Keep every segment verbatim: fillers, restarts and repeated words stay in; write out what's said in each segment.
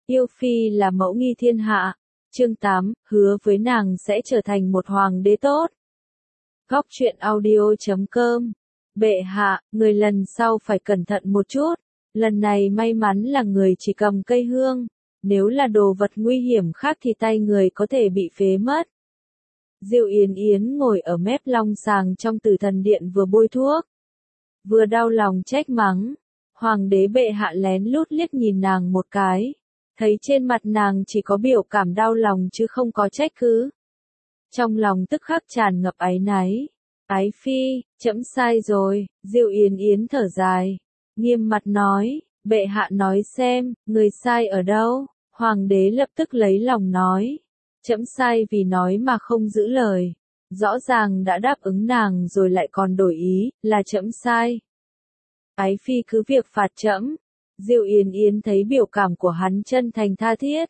Yêu phi là mẫu nghi thiên hạ. Chương tám, hứa với nàng sẽ trở thành một hoàng đế tốt. Góc truyện audio chấm com. Bệ hạ, người lần sau phải cẩn thận một chút. Lần này may mắn là người chỉ cầm cây hương. Nếu là đồ vật nguy hiểm khác thì tay người có thể bị phế mất. Diệu Yến Yến ngồi ở mép long sàng trong Tử Thần Điện vừa bôi thuốc, vừa đau lòng trách mắng. Hoàng đế bệ hạ lén lút liếc nhìn nàng một cái, thấy trên mặt nàng chỉ có biểu cảm đau lòng chứ không có trách cứ. Trong lòng tức khắc tràn ngập áy náy. Ái phi, trẫm sai rồi. Diệu Yến Yến thở dài, nghiêm mặt nói, bệ hạ nói xem, người sai ở đâu? Hoàng đế lập tức lấy lòng nói, trẫm sai vì nói mà không giữ lời. Rõ ràng đã đáp ứng nàng rồi lại còn đổi ý, là trẫm sai. Ái phi cứ việc phạt trẫm. Diệu Yến Yến thấy biểu cảm của hắn chân thành tha thiết.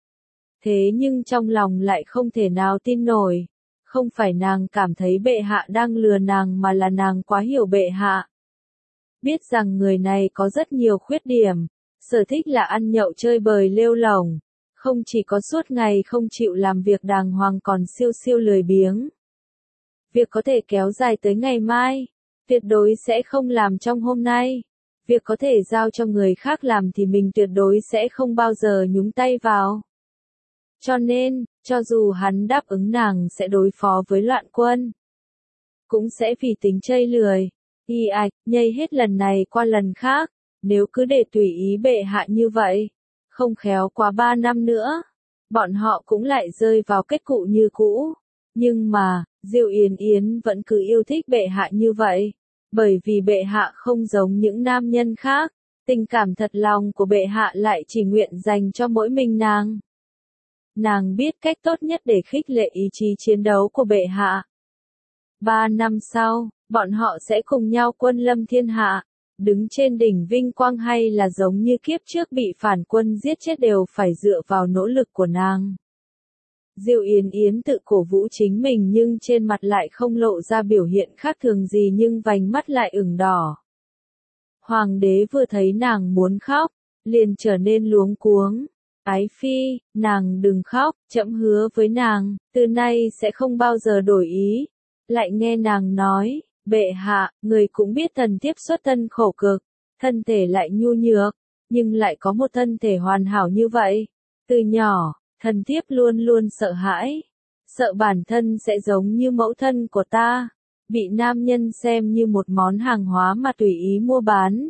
Thế nhưng trong lòng lại không thể nào tin nổi. Không phải nàng cảm thấy bệ hạ đang lừa nàng mà là nàng quá hiểu bệ hạ. Biết rằng người này có rất nhiều khuyết điểm. Sở thích là ăn nhậu chơi bời lêu lổng. Không chỉ có suốt ngày không chịu làm việc đàng hoàng còn siêu siêu lười biếng. Việc có thể kéo dài tới ngày mai. Tuyệt đối sẽ không làm trong hôm nay. Việc có thể giao cho người khác làm thì mình tuyệt đối sẽ không bao giờ nhúng tay vào. Cho nên, cho dù hắn đáp ứng nàng sẽ đối phó với loạn quân, cũng sẽ vì tính chây lười, y ạch, nhây hết lần này qua lần khác. Nếu cứ để tùy ý bệ hạ như vậy, không khéo quá ba năm nữa, bọn họ cũng lại rơi vào kết cục như cũ. Nhưng mà, Diệu Yến Yến vẫn cứ yêu thích bệ hạ như vậy. Bởi vì bệ hạ không giống những nam nhân khác, tình cảm thật lòng của bệ hạ lại chỉ nguyện dành cho mỗi mình nàng. Nàng biết cách tốt nhất để khích lệ ý chí chiến đấu của bệ hạ. Ba năm sau, bọn họ sẽ cùng nhau quân lâm thiên hạ, đứng trên đỉnh vinh quang hay là giống như kiếp trước bị phản quân giết chết đều phải dựa vào nỗ lực của nàng. Diệu Yến Yến tự cổ vũ chính mình nhưng trên mặt lại không lộ ra biểu hiện khác thường gì nhưng vành mắt lại ửng đỏ. Hoàng đế vừa thấy nàng muốn khóc, liền trở nên luống cuống. Ái phi, nàng đừng khóc, trẫm hứa với nàng, từ nay sẽ không bao giờ đổi ý. Lại nghe nàng nói, bệ hạ, người cũng biết thần thiếp xuất thân khổ cực, thân thể lại nhu nhược, nhưng lại có một thân thể hoàn hảo như vậy. Từ nhỏ, thần thiếp luôn luôn sợ hãi, sợ bản thân sẽ giống như mẫu thân của ta, bị nam nhân xem như một món hàng hóa mà tùy ý mua bán.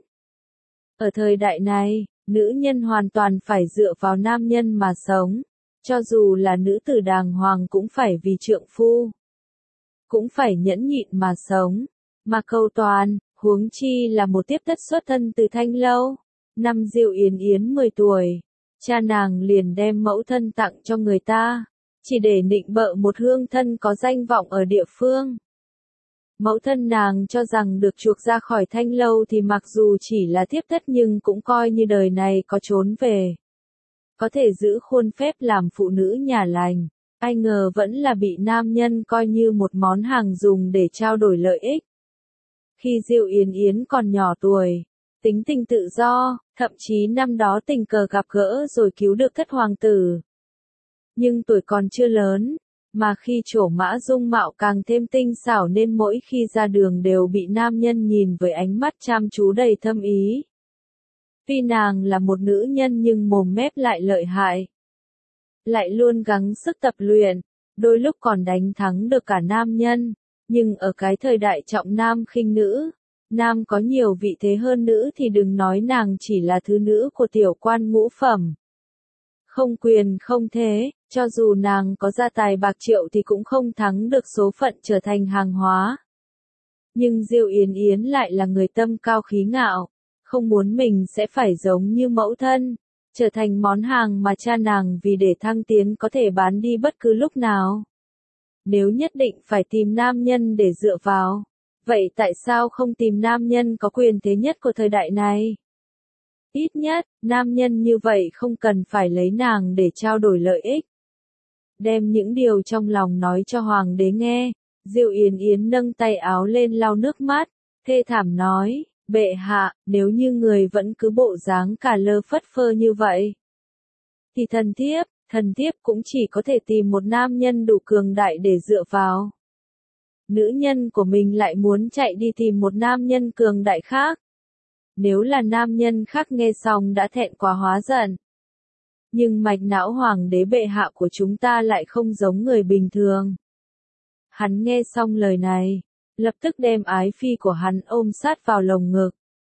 Ở thời đại này, nữ nhân hoàn toàn phải dựa vào nam nhân mà sống, cho dù là nữ tử đàng hoàng cũng phải vì trượng phu, cũng phải nhẫn nhịn mà sống, mà cầu toàn, huống chi là một tiếp thất xuất thân từ Thanh Lâu. Năm Diệu Yến Yến mười tuổi, cha nàng liền đem mẫu thân tặng cho người ta, chỉ để nịnh bợ một hương thân có danh vọng ở địa phương. Mẫu thân nàng cho rằng được chuộc ra khỏi Thanh Lâu thì mặc dù chỉ là thiếp thất nhưng cũng coi như đời này có trốn về, có thể giữ khuôn phép làm phụ nữ nhà lành. Ai ngờ vẫn là bị nam nhân coi như một món hàng dùng để trao đổi lợi ích. Khi Diệu Yến Yến còn nhỏ tuổi, tính tình tự do, thậm chí năm đó tình cờ gặp gỡ rồi cứu được thất hoàng tử. Nhưng tuổi còn chưa lớn, mà khi trổ mã dung mạo càng thêm tinh xảo nên mỗi khi ra đường đều bị nam nhân nhìn với ánh mắt chăm chú đầy thâm ý. Tuy nàng là một nữ nhân nhưng mồm mép lại lợi hại, lại luôn gắng sức tập luyện, đôi lúc còn đánh thắng được cả nam nhân, nhưng ở cái thời đại trọng nam khinh nữ, nam có nhiều vị thế hơn nữ thì đừng nói nàng chỉ là thứ nữ của tiểu quan ngũ phẩm. Không quyền không thế, cho dù nàng có gia tài bạc triệu thì cũng không thắng được số phận trở thành hàng hóa. Nhưng Diệu Yến Yến lại là người tâm cao khí ngạo, không muốn mình sẽ phải giống như mẫu thân, trở thành món hàng mà cha nàng vì để thăng tiến có thể bán đi bất cứ lúc nào. Nếu nhất định phải tìm nam nhân để dựa vào, vậy tại sao không tìm nam nhân có quyền thế nhất của thời đại này? Ít nhất, nam nhân như vậy không cần phải lấy nàng để trao đổi lợi ích. Đem những điều trong lòng nói cho hoàng đế nghe, Diệu Yến Yến nâng tay áo lên lau nước mắt, thê thảm nói, bệ hạ, nếu như người vẫn cứ bộ dáng cả lơ phất phơ như vậy, Thì thần thiếp, thần thiếp cũng chỉ có thể tìm một nam nhân đủ cường đại để dựa vào. Nữ nhân của mình lại muốn chạy đi tìm một nam nhân cường đại khác. Nếu là nam nhân khác nghe xong đã thẹn quá hóa giận. Nhưng mạch não hoàng đế bệ hạ của chúng ta lại không giống người bình thường. Hắn nghe xong lời này, lập tức đem ái phi của hắn ôm sát vào lồng ngực.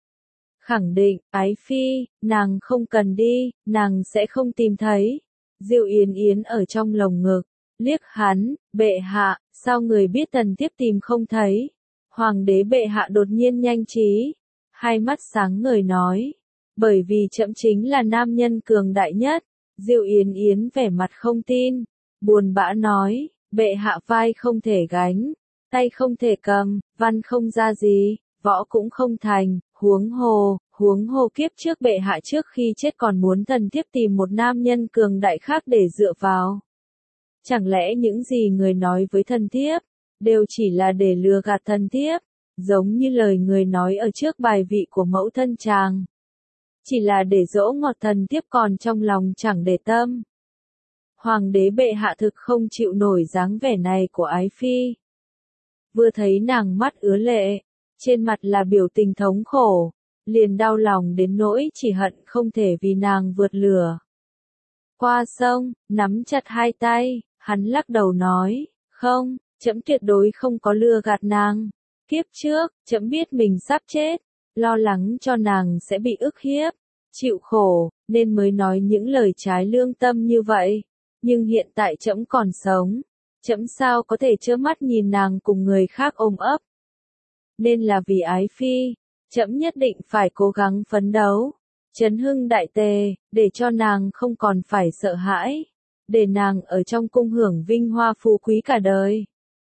Khẳng định, ái phi, nàng không cần đi, nàng sẽ không tìm thấy. Diệu Yến Yến ở trong lồng ngực, liếc hắn, bệ hạ, sao người biết thần thiếp tìm không thấy? Hoàng đế bệ hạ đột nhiên nhanh trí, hai mắt sáng ngời nói, bởi vì trẫm chính là nam nhân cường đại nhất. Diệu Yến Yến vẻ mặt không tin, buồn bã nói, bệ hạ vai không thể gánh, tay không thể cầm, văn không ra gì, võ cũng không thành, huống hồ, huống hồ kiếp trước bệ hạ trước khi chết còn muốn thần thiếp tìm một nam nhân cường đại khác để dựa vào. Chẳng lẽ những gì người nói với thần thiếp, đều chỉ là để lừa gạt thần thiếp, giống như lời người nói ở trước bài vị của mẫu thân chàng. Chỉ là để dỗ ngọt thần thiếp còn trong lòng chẳng để tâm. Hoàng đế bệ hạ thực không chịu nổi dáng vẻ này của ái phi. Vừa thấy nàng mắt ứa lệ, trên mặt là biểu tình thống khổ, liền đau lòng đến nỗi chỉ hận không thể vì nàng vượt lửa. Qua sông, nắm chặt hai tay, hắn lắc đầu nói, không, trẫm tuyệt đối không có lừa gạt nàng. Kiếp trước, trẫm biết mình sắp chết, lo lắng cho nàng sẽ bị ức hiếp, chịu khổ, nên mới nói những lời trái lương tâm như vậy. Nhưng hiện tại trẫm còn sống, trẫm sao có thể trơ mắt nhìn nàng cùng người khác ôm ấp. Nên là vì ái phi, trẫm nhất định phải cố gắng phấn đấu, chấn hưng đại tề, để cho nàng không còn phải sợ hãi, để nàng ở trong cung hưởng vinh hoa phú quý cả đời.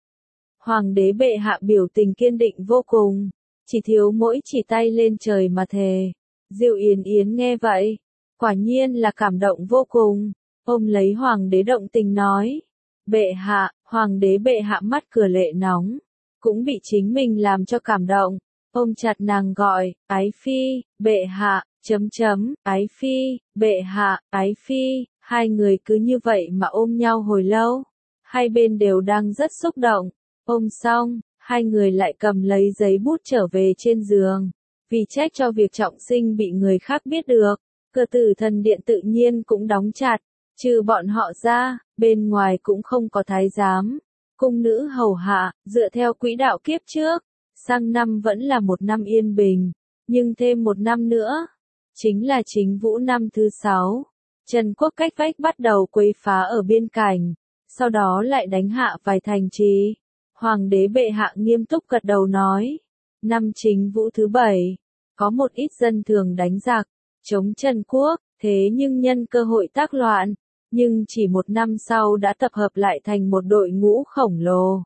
Hoàng đế bệ hạ biểu tình kiên định vô cùng, chỉ thiếu mỗi chỉ tay lên trời mà thề. Diệu Yến Yến nghe vậy, quả nhiên là cảm động vô cùng, ôm lấy hoàng đế động tình nói, bệ hạ, hoàng đế bệ hạ mắt cửa lệ nóng, cũng bị chính mình làm cho cảm động, ôm chặt nàng gọi, ái phi, bệ hạ, chấm chấm, ái phi, bệ hạ, ái phi, hai người cứ như vậy mà ôm nhau hồi lâu, hai bên đều đang rất xúc động, ôm xong, hai người lại cầm lấy giấy bút trở về trên giường, vì trách cho việc trọng sinh bị người khác biết được, cửa tử thần điện tự nhiên cũng đóng chặt, trừ bọn họ ra, bên ngoài cũng không có thái giám, cung nữ hầu hạ, dựa theo quỹ đạo kiếp trước, sang năm vẫn là một năm yên bình, nhưng thêm một năm nữa, chính là chính vũ năm thứ sáu, Trần quốc cách vách bắt đầu quấy phá ở biên cảnh, sau đó lại đánh hạ vài thành trì. Hoàng đế bệ hạ nghiêm túc gật đầu nói, năm chính vũ thứ bảy, có một ít dân thường đánh giặc, chống Trần quốc, thế nhưng nhân cơ hội tác loạn, nhưng chỉ một năm sau đã tập hợp lại thành một đội ngũ khổng lồ.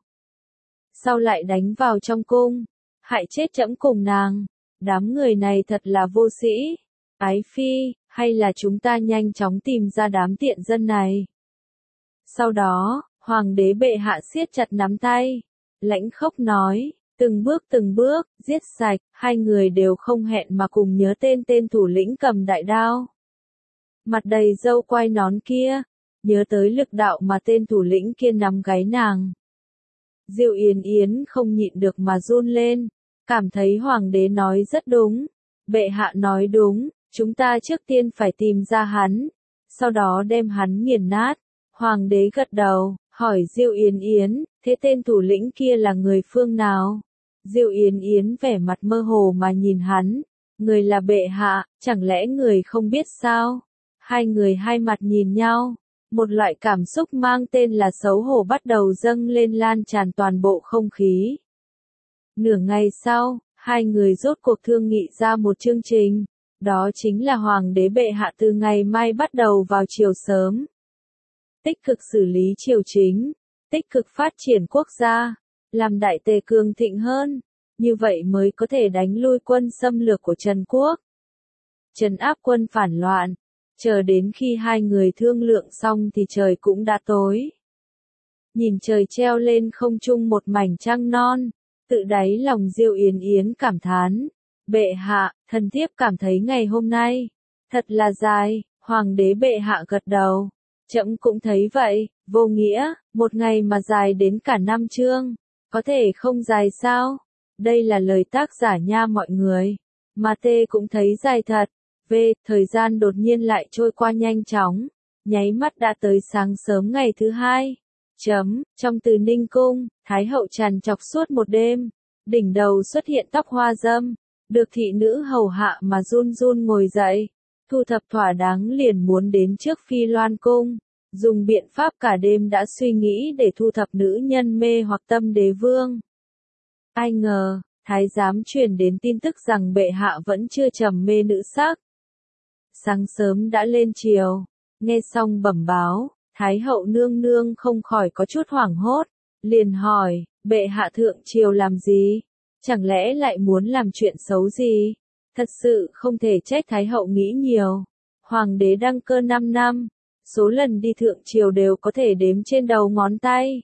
Sau lại đánh vào trong cung, hại chết trẫm cùng nàng, đám người này thật là vô sĩ. Ái phi, hay là chúng ta nhanh chóng tìm ra đám tiện dân này. Sau đó, hoàng đế bệ hạ siết chặt nắm tay, lãnh khốc nói, từng bước từng bước, giết sạch, hai người đều không hẹn mà cùng nhớ tên tên thủ lĩnh cầm đại đao. Mặt đầy râu quai nón kia, nhớ tới lực đạo mà tên thủ lĩnh kia nắm gáy nàng. Diệu Yến Yến không nhịn được mà run lên, cảm thấy hoàng đế nói rất đúng, bệ hạ nói đúng, chúng ta trước tiên phải tìm ra hắn, sau đó đem hắn nghiền nát. Hoàng đế gật đầu, hỏi Diệu Yến Yến, thế tên thủ lĩnh kia là người phương nào? Diệu Yến Yến vẻ mặt mơ hồ mà nhìn hắn, người là bệ hạ, chẳng lẽ người không biết sao? Hai người hai mặt nhìn nhau, một loại cảm xúc mang tên là xấu hổ bắt đầu dâng lên lan tràn toàn bộ không khí. Nửa ngày sau, hai người rốt cuộc thương nghị ra một chương trình, đó chính là hoàng đế bệ hạ từ ngày mai bắt đầu vào chiều sớm. Tích cực xử lý triều chính, tích cực phát triển quốc gia, làm đại tề cường thịnh hơn, như vậy mới có thể đánh lui quân xâm lược của Trần quốc. Trấn áp quân phản loạn, chờ đến khi hai người thương lượng xong thì trời cũng đã tối. Nhìn trời treo lên không trung một mảnh trăng non, tự đáy lòng Diệu Yến Yến cảm thán, bệ hạ, thần thiếp cảm thấy ngày hôm nay, thật là dài. Hoàng đế bệ hạ gật đầu. Trẫm cũng thấy vậy, vô nghĩa, một ngày mà dài đến cả năm chương, có thể không dài sao? Đây là lời tác giả nha mọi người. Mà tê cũng thấy dài thật. V, thời gian đột nhiên lại trôi qua nhanh chóng, nháy mắt đã tới sáng sớm ngày thứ hai. Chấm, trong Từ Ninh cung, Thái hậu trằn trọc suốt một đêm, đỉnh đầu xuất hiện tóc hoa dâm, được thị nữ hầu hạ mà run run ngồi dậy, thu thập thỏa đáng liền muốn đến trước Phi Loan cung, dùng biện pháp cả đêm đã suy nghĩ để thu thập nữ nhân mê hoặc tâm đế vương. Ai ngờ, thái giám truyền đến tin tức rằng bệ hạ vẫn chưa trầm mê nữ sắc. Sáng sớm đã lên chiều, nghe xong bẩm báo, Thái hậu nương nương không khỏi có chút hoảng hốt, liền hỏi, bệ hạ thượng triều làm gì? Chẳng lẽ lại muốn làm chuyện xấu gì? Thật sự không thể trách Thái hậu nghĩ nhiều. Hoàng đế đăng cơ năm năm, số lần đi thượng triều đều có thể đếm trên đầu ngón tay.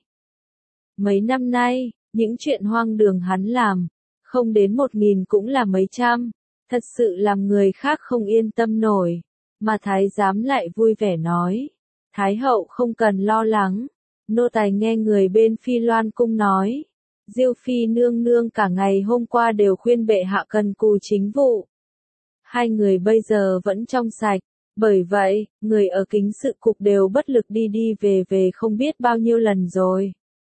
Mấy năm nay, những chuyện hoang đường hắn làm, không đến một nghìn cũng là mấy trăm, thật sự làm người khác không yên tâm nổi, mà thái giám lại vui vẻ nói. Thái hậu không cần lo lắng, nô tài nghe người bên Phi Loan cung nói, Diêu phi nương nương cả ngày hôm qua đều khuyên bệ hạ cần cù chính vụ. Hai người bây giờ vẫn trong sạch, bởi vậy, người ở kính sự cục đều bất lực đi đi về về không biết bao nhiêu lần rồi.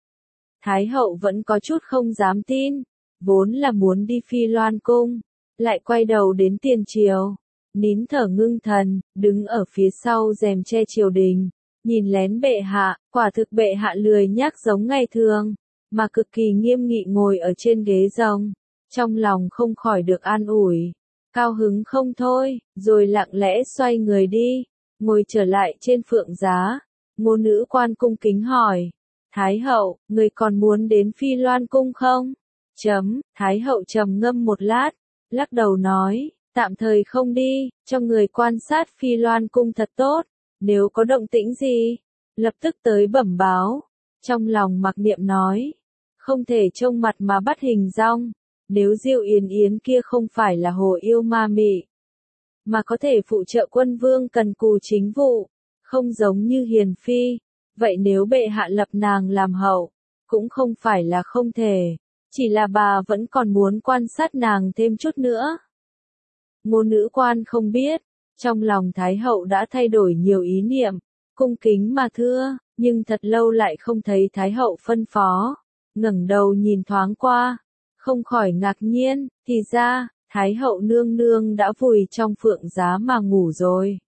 Thái hậu vẫn có chút không dám tin, vốn là muốn đi Phi Loan cung, lại quay đầu đến tiền triều, nín thở ngưng thần, đứng ở phía sau rèm che triều đình, nhìn lén bệ hạ, quả thực bệ hạ lười nhác giống ngày thường, mà cực kỳ nghiêm nghị ngồi ở trên ghế rồng, trong lòng không khỏi được an ủi, cao hứng không thôi, rồi lặng lẽ xoay người đi, ngồi trở lại trên phượng giá, ngô nữ quan cung kính hỏi, Thái hậu, người còn muốn đến Phi Loan cung không? Chấm, Thái hậu trầm ngâm một lát, lắc đầu nói, tạm thời không đi, cho người quan sát Phi Loan cung thật tốt, nếu có động tĩnh gì, lập tức tới bẩm báo. Trong lòng mặc niệm nói, không thể trông mặt mà bắt hình dong, nếu Diêu Yến Yến kia không phải là hồ yêu ma mị, mà có thể phụ trợ quân vương cần cù chính vụ, không giống như Hiền Phi, vậy nếu bệ hạ lập nàng làm hậu, cũng không phải là không thể, chỉ là bà vẫn còn muốn quan sát nàng thêm chút nữa. Ngô nữ quan không biết, trong lòng Thái hậu đã thay đổi nhiều ý niệm, cung kính mà thưa, nhưng thật lâu lại không thấy Thái hậu phân phó, ngẩng đầu nhìn thoáng qua, không khỏi ngạc nhiên, thì ra, Thái hậu nương nương đã vùi trong phượng giá mà ngủ rồi.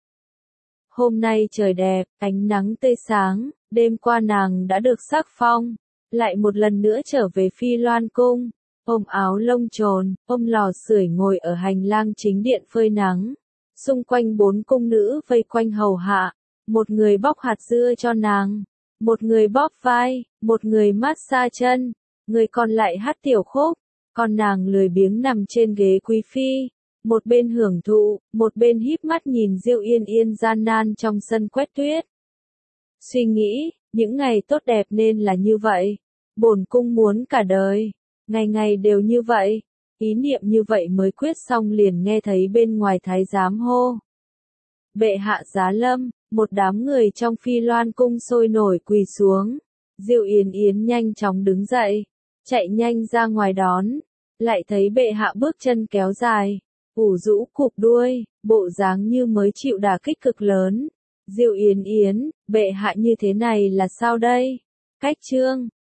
Hôm nay trời đẹp, ánh nắng tươi sáng, đêm qua nàng đã được sắc phong, lại một lần nữa trở về Phi Loan cung, ôm áo lông trồn, ôm lò sưởi ngồi ở hành lang chính điện phơi nắng. Xung quanh bốn cung nữ vây quanh hầu hạ, một người bóc hạt dưa cho nàng, một người bóp vai, một người massage chân, người còn lại hát tiểu khúc, còn nàng lười biếng nằm trên ghế quý phi, một bên hưởng thụ, một bên híp mắt nhìn Diêu Yên Yên gian nan trong sân quét tuyết. Suy nghĩ, những ngày tốt đẹp nên là như vậy, bổn cung muốn cả đời, ngày ngày đều như vậy. Ý niệm như vậy mới quyết xong liền nghe thấy bên ngoài thái giám hô. Bệ hạ giá lâm, một đám người trong Phi Loan cung sôi nổi quỳ xuống. Diêu Yến Yến nhanh chóng đứng dậy, chạy nhanh ra ngoài đón, lại thấy bệ hạ bước chân kéo dài, ủ rũ cụp đuôi, bộ dáng như mới chịu đả kích cực lớn. Diêu Yến Yến, bệ hạ như thế này là sao đây? Cách chương